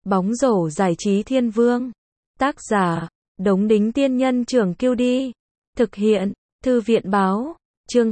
Bóng rổ giải trí thiên vương. Tác giả, Đống Đính Tiên Nhân Trưởng Kiêu Đi. Thực hiện, Thư viện Báo. Chương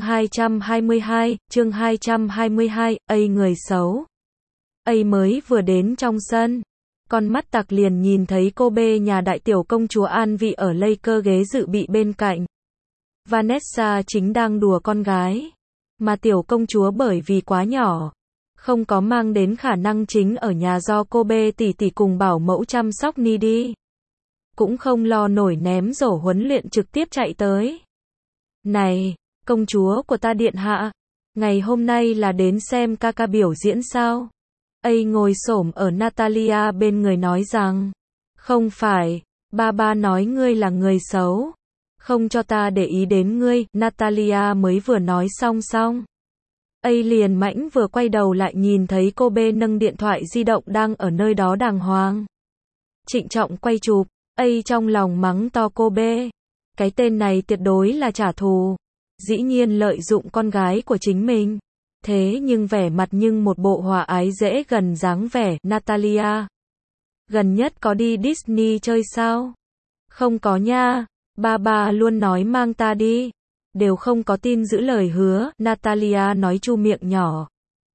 222, người xấu. Mới vừa đến trong sân. Con mắt tặc liền nhìn thấy cô bê nhà đại tiểu công chúa An Vị ở Laker ghế dự bị bên cạnh. Vanessa chính đang đùa con gái. Mà tiểu công chúa bởi vì quá nhỏ, không có mang đến khả năng chính ở nhà do cô bê tỷ tỷ cùng bảo mẫu chăm sóc ni đi. Cũng không lo nổi ném rổ huấn luyện trực tiếp chạy tới. Này, công chúa của ta điện hạ, ngày hôm nay là đến xem ca ca biểu diễn sao? Ngồi xổm ở Natalia bên người nói rằng, không phải, ba nói ngươi là người xấu. Không cho ta để ý đến ngươi, Natalia mới vừa nói xong. Liền mãnh vừa quay đầu lại nhìn thấy cô bê nâng điện thoại di động đang ở nơi đó đàng hoàng. Trịnh trọng quay chụp, trong lòng mắng to cô bê. Cái tên này tuyệt đối là trả thù. Dĩ nhiên lợi dụng con gái của chính mình. Thế nhưng vẻ mặt nhưng một bộ hòa ái dễ gần dáng vẻ, Natalia. Gần nhất có đi Disney chơi sao? Không có nha, ba luôn nói mang ta đi. Đều không có tin giữ lời hứa, Natalia nói chu miệng nhỏ.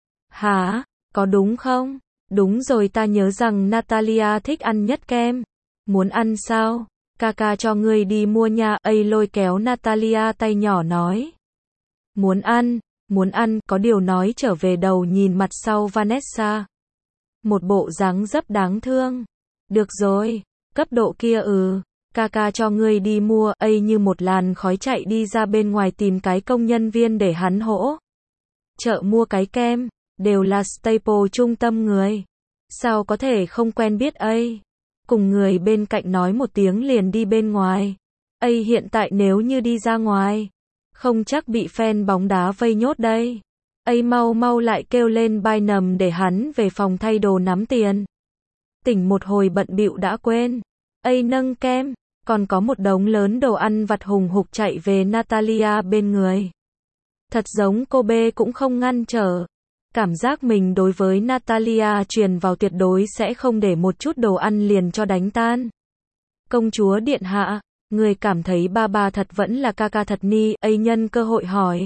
Hả, có đúng không? Đúng rồi, ta nhớ rằng Natalia thích ăn nhất kem. Muốn ăn sao? Ca cho ngươi đi mua nha. Lôi kéo Natalia tay nhỏ nói. Muốn ăn, có điều nói trở về đầu nhìn mặt sau Vanessa. Một bộ dáng dấp đáng thương. Được rồi, cấp độ kia ca cho ngươi đi mua. Như một làn khói chạy đi ra bên ngoài tìm cái công nhân viên để hắn hỗ trợ mua cái kem, đều là staple trung tâm người. Sao có thể không quen biết cùng người bên cạnh nói một tiếng liền đi bên ngoài. Hiện tại nếu như đi ra ngoài, không chắc bị fan bóng đá vây nhốt đây. Mau lại kêu lên bai nầm để hắn về phòng thay đồ nắm tiền. Tỉnh một hồi bận bịu đã quên. Nâng kem, còn có một đống lớn đồ ăn vặt hùng hục chạy về Natalia bên người. Thật giống cô bê cũng không ngăn trở. Cảm giác mình đối với Natalia truyền vào tuyệt đối sẽ không để một chút đồ ăn liền cho đánh tan. Công chúa điện hạ, người cảm thấy ba thật vẫn là ca thật ni? Nhân cơ hội hỏi.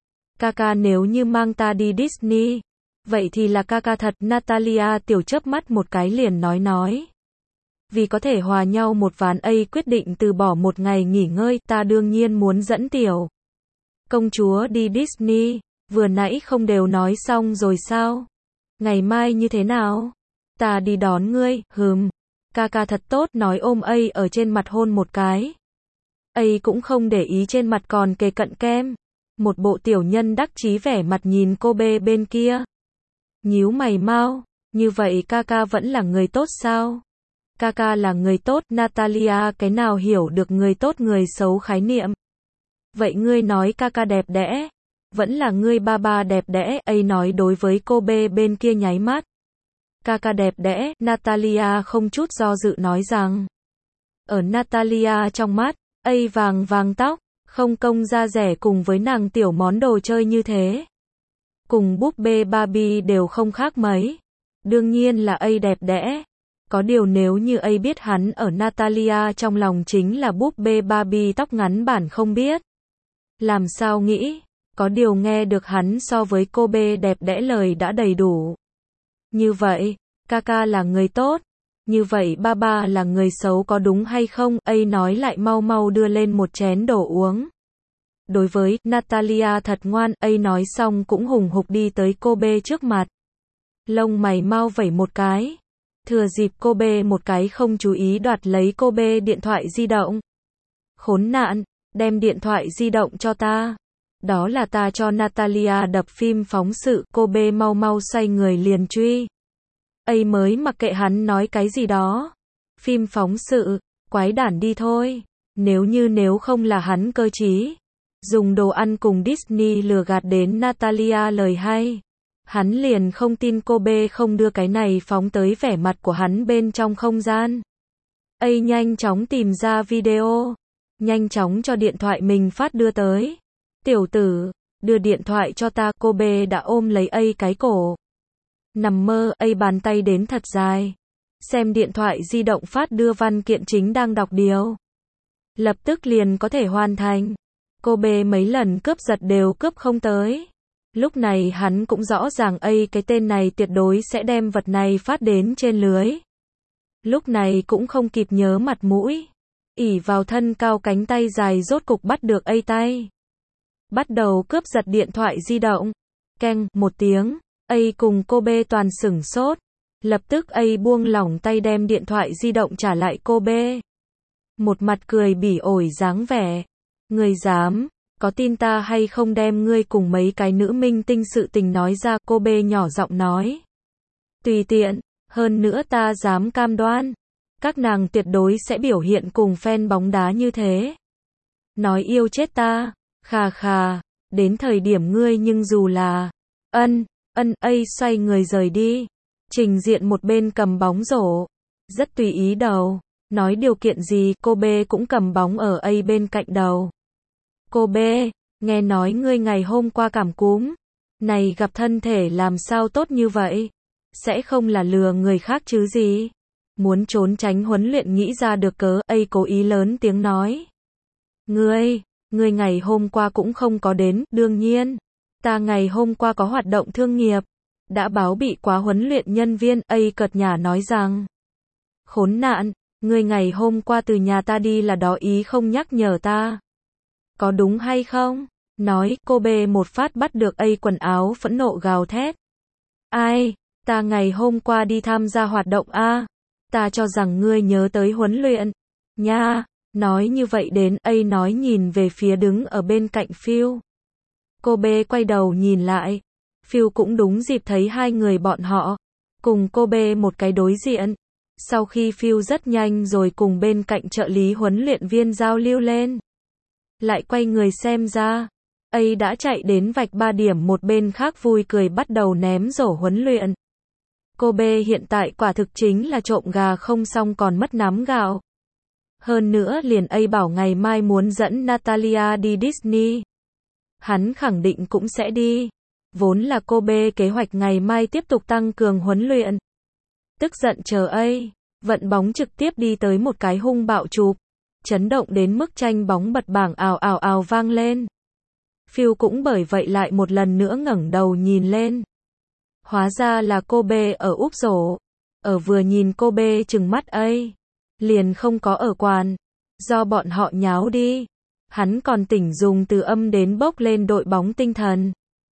Ca nếu như mang ta đi Disney, vậy thì là ca thật. Natalia tiểu chớp mắt một cái liền nói. Vì có thể hòa nhau một ván, quyết định từ bỏ một ngày nghỉ ngơi. Ta đương nhiên muốn dẫn tiểu công chúa đi Disney. Vừa nãy không đều nói xong rồi sao? Ngày mai như thế nào? Ta đi đón ngươi. Ca thật tốt, nói ôm ở trên mặt hôn một cái. Cũng không để ý trên mặt còn kề cận kem. Một bộ tiểu nhân đắc chí vẻ mặt nhìn cô bê bên kia. Nhíu mày mau, như vậy ca vẫn là người tốt sao? Ca là người tốt. Natalia cái nào hiểu được người tốt người xấu khái niệm. Vậy ngươi nói ca đẹp đẽ, vẫn là ngươi ba đẹp đẽ. Nói đối với cô bê bên kia nháy mắt. Ca đẹp đẽ. Natalia không chút do dự nói rằng. Ở Natalia trong mắt, vàng tóc, không công da rẻ cùng với nàng tiểu món đồ chơi như thế. Cùng búp bê Barbie đều không khác mấy. Đương nhiên là đẹp đẽ. Có điều nếu như biết hắn ở Natalia trong lòng chính là búp bê Barbie tóc ngắn bản không biết. Làm sao nghĩ, có điều nghe được hắn so với cô bê đẹp đẽ lời đã đầy đủ. Như vậy, ca là người tốt. Như vậy ba là người xấu có đúng hay không? Nói lại mau đưa lên một chén đồ uống. Đối với Natalia thật ngoan. Nói xong cũng hùng hục đi tới cô bê trước mặt. Lông mày mau vẩy một cái. Thừa dịp cô bê một cái không chú ý đoạt lấy cô bê điện thoại di động. Khốn nạn, đem điện thoại di động cho ta. Đó là ta cho Natalia đập phim phóng sự. Cô bê mau xoay người liền truy. Mới mặc kệ hắn nói cái gì đó. Phim phóng sự, quái đản đi thôi. Nếu không là hắn cơ trí. Dùng đồ ăn cùng Disney lừa gạt đến Natalia lời hay. Hắn liền không tin cô bê không đưa cái này phóng tới vẻ mặt của hắn bên trong không gian. Nhanh chóng tìm ra video. Nhanh chóng cho điện thoại mình phát đưa tới. Tiểu tử, đưa điện thoại cho ta. Cô bê đã ôm lấy cái cổ. Nằm mơ, bàn tay đến thật dài. xem điện thoại di động phát đưa văn kiện chính đang đọc điều. Lập tức liền có thể hoàn thành. Kobe mấy lần cướp giật đều cướp không tới. Lúc này hắn cũng rõ ràng cái tên này tuyệt đối sẽ đem vật này phát đến trên lưới. Lúc này cũng không kịp nhớ mặt mũi. Ỷ vào thân cao cánh tay dài rốt cục bắt được tay. Bắt đầu cướp giật điện thoại di động. Keng, một tiếng. Cùng Kobe toàn sửng sốt. Lập tức buông lỏng tay đem điện thoại di động trả lại Kobe. Một mặt cười bỉ ổi dáng vẻ. Ngươi dám, có tin ta hay không đem ngươi cùng mấy cái nữ minh tinh sự tình nói ra, Kobe nhỏ giọng nói. Tùy tiện, hơn nữa ta dám cam đoan. Các nàng tuyệt đối sẽ biểu hiện cùng fan bóng đá như thế. Nói yêu chết ta, khà khà, đến thời điểm ngươi nhưng dù là, xoay người rời đi. Trình Diện một bên cầm bóng rổ, rất tùy ý đầu, nói điều kiện gì, Kobe cũng cầm bóng ở bên cạnh đầu. Kobe, nghe nói ngươi ngày hôm qua cảm cúm, này gặp thân thể làm sao tốt như vậy? Sẽ không là lừa người khác chứ gì? Muốn trốn tránh huấn luyện nghĩ ra được cớ, cố ý lớn tiếng nói. Ngươi ngày hôm qua cũng không có đến, đương nhiên. Ta ngày hôm qua có hoạt động thương nghiệp, đã báo bị quá huấn luyện nhân viên, cợt nhả nói rằng. Khốn nạn, ngươi ngày hôm qua từ nhà ta đi là đó ý không nhắc nhở ta. Có đúng hay không? Nói, Kobe một phát bắt được quần áo phẫn nộ gào thét. Ai, ta ngày hôm qua đi tham gia hoạt động ta cho rằng ngươi nhớ tới huấn luyện. Nha, nói như vậy đến, nói nhìn về phía đứng ở bên cạnh Phil. Kobe quay đầu nhìn lại. Phil cũng đúng dịp thấy hai người bọn họ. Cùng Kobe một cái đối diện. Sau khi Phil rất nhanh rồi cùng bên cạnh trợ lý huấn luyện viên giao lưu lên. Lại quay người xem ra. Đã chạy đến vạch 3 điểm một bên khác vui cười bắt đầu ném rổ huấn luyện. Kobe hiện tại quả thực chính là trộm gà không xong còn mất nắm gạo. Hơn nữa liền bảo ngày mai muốn dẫn Natalia đi Disney. Hắn khẳng định cũng sẽ đi. Vốn là Kobe kế hoạch ngày mai tiếp tục tăng cường huấn luyện. Tức giận chờ vận bóng trực tiếp đi tới một cái hung bạo chụp. Chấn động đến mức tranh bóng bật bảng ào ào ào vang lên. Phil cũng bởi vậy lại một lần nữa ngẩng đầu nhìn lên. Hóa ra là Kobe ở úp rổ. Vừa nhìn Kobe trừng mắt liền không có ở quán. Do bọn họ nháo đi. Hắn còn tỉnh dùng từ âm đến bốc lên đội bóng tinh thần.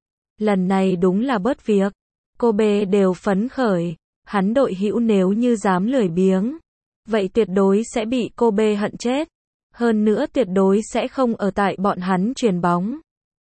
Lần này đúng là bớt việc. Kobe đều phấn khởi. Hắn đội hữu nếu như dám lười biếng. Vậy tuyệt đối sẽ bị Kobe hận chết. Hơn nữa tuyệt đối sẽ không ở tại bọn hắn chuyền bóng.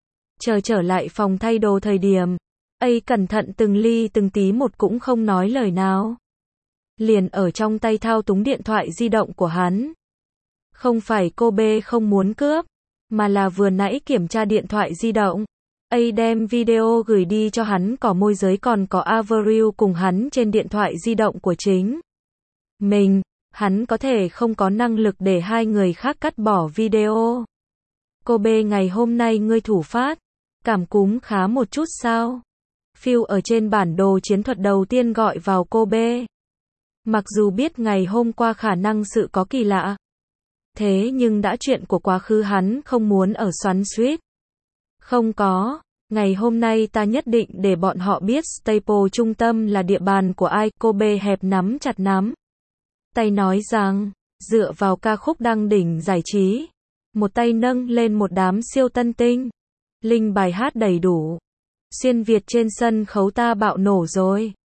Trở lại phòng thay đồ thời điểm. Cẩn thận từng ly từng tí một cũng không nói lời nào. Liền ở trong tay thao túng điện thoại di động của hắn. Không phải Kobe không muốn cướp, mà là vừa nãy kiểm tra điện thoại di động. Đem video gửi đi cho hắn có môi giới còn có Avril cùng hắn trên điện thoại di động của chính mình. Hắn có thể không có năng lực để hai người khác cắt bỏ video. Kobe ngày hôm nay ngươi thủ phát. Cảm cúm khá một chút sao? Phil ở trên bản đồ chiến thuật đầu tiên gọi vào Kobe. Mặc dù biết ngày hôm qua khả năng sự có kỳ lạ. Thế nhưng đã chuyện của quá khứ hắn không muốn ở xoắn xuýt. Không có. Ngày hôm nay ta nhất định để bọn họ biết Staple trung tâm là địa bàn của ai. Kobe hẹp nắm chặt nắm tay nói rằng, dựa vào ca khúc đăng đỉnh giải trí. Một tay nâng lên một đám siêu tân tinh. Linh bài hát đầy đủ. Xuyên Việt trên sân khấu ta bạo nổ rồi.